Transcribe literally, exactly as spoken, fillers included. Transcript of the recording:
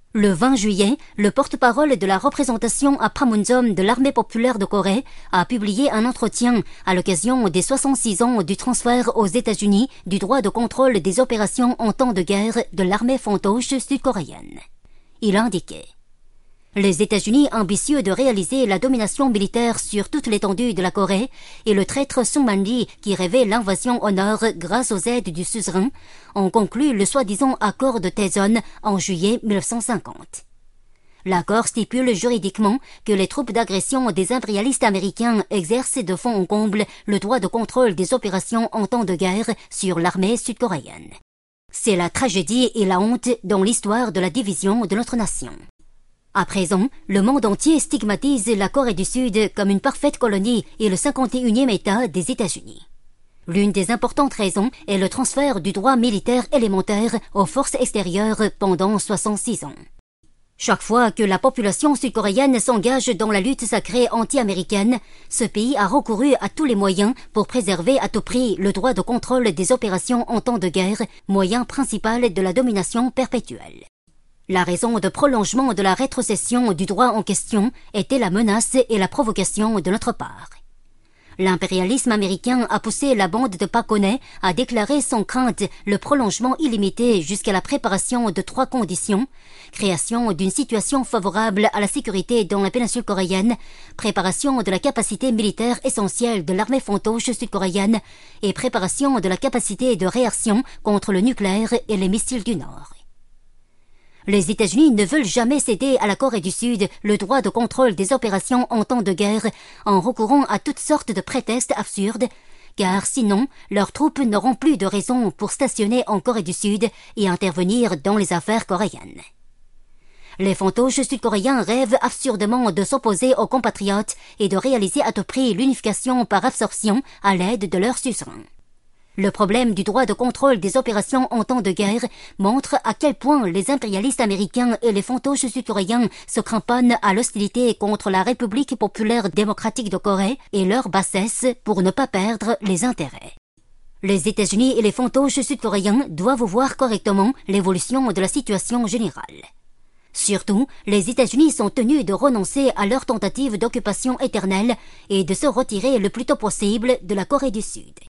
Le vingt juillet, le porte-parole de la représentation à Panmunjom de l'armée populaire de Corée a publié un entretien à l'occasion des soixante-six ans du transfert aux États-Unis du droit de contrôle des opérations en temps de guerre de l'armée fantoche sud-coréenne. Il a indiqué: les États-Unis, ambitieux de réaliser la domination militaire sur toute l'étendue de la Corée, et le traître Sung Man-lee qui rêvait l'invasion au nord grâce aux aides du suzerain, ont conclu le soi-disant accord de Taejon en juillet mille neuf cent cinquante. L'accord stipule juridiquement que les troupes d'agression des impérialistes américains exercent de fond en comble le droit de contrôle des opérations en temps de guerre sur l'armée sud-coréenne. C'est la tragédie et la honte dans l'histoire de la division de notre nation. À présent, le monde entier stigmatise la Corée du Sud comme une parfaite colonie et le cinquante et unième État des États-Unis. L'une des importantes raisons est le transfert du droit militaire élémentaire aux forces extérieures pendant soixante-six ans. Chaque fois que la population sud-coréenne s'engage dans la lutte sacrée anti-américaine, ce pays a recouru à tous les moyens pour préserver à tout prix le droit de contrôle des opérations en temps de guerre, moyen principal de la domination perpétuelle. La raison de prolongement de la rétrocession du droit en question était la menace et la provocation de notre part. L'impérialisme américain a poussé la bande de Park Geun-hye à déclarer sans crainte le prolongement illimité jusqu'à la préparation de trois conditions: création d'une situation favorable à la sécurité dans la péninsule coréenne, préparation de la capacité militaire essentielle de l'armée fantoche sud-coréenne et préparation de la capacité de réaction contre le nucléaire et les missiles du Nord. Les États-Unis ne veulent jamais céder à la Corée du Sud le droit de contrôle des opérations en temps de guerre en recourant à toutes sortes de prétextes absurdes, car sinon, leurs troupes n'auront plus de raison pour stationner en Corée du Sud et intervenir dans les affaires coréennes. Les fantoches sud-coréens rêvent absurdement de s'opposer aux compatriotes et de réaliser à tout prix l'unification par absorption à l'aide de leurs suzerains. Le problème du droit de contrôle des opérations en temps de guerre montre à quel point les impérialistes américains et les fantoches sud-coréens se cramponnent à l'hostilité contre la République populaire démocratique de Corée et leur bassesse pour ne pas perdre les intérêts. Les États-Unis et les fantoches sud-coréens doivent voir correctement l'évolution de la situation générale. Surtout, les États-Unis sont tenus de renoncer à leur tentative d'occupation éternelle et de se retirer le plus tôt possible de la Corée du Sud.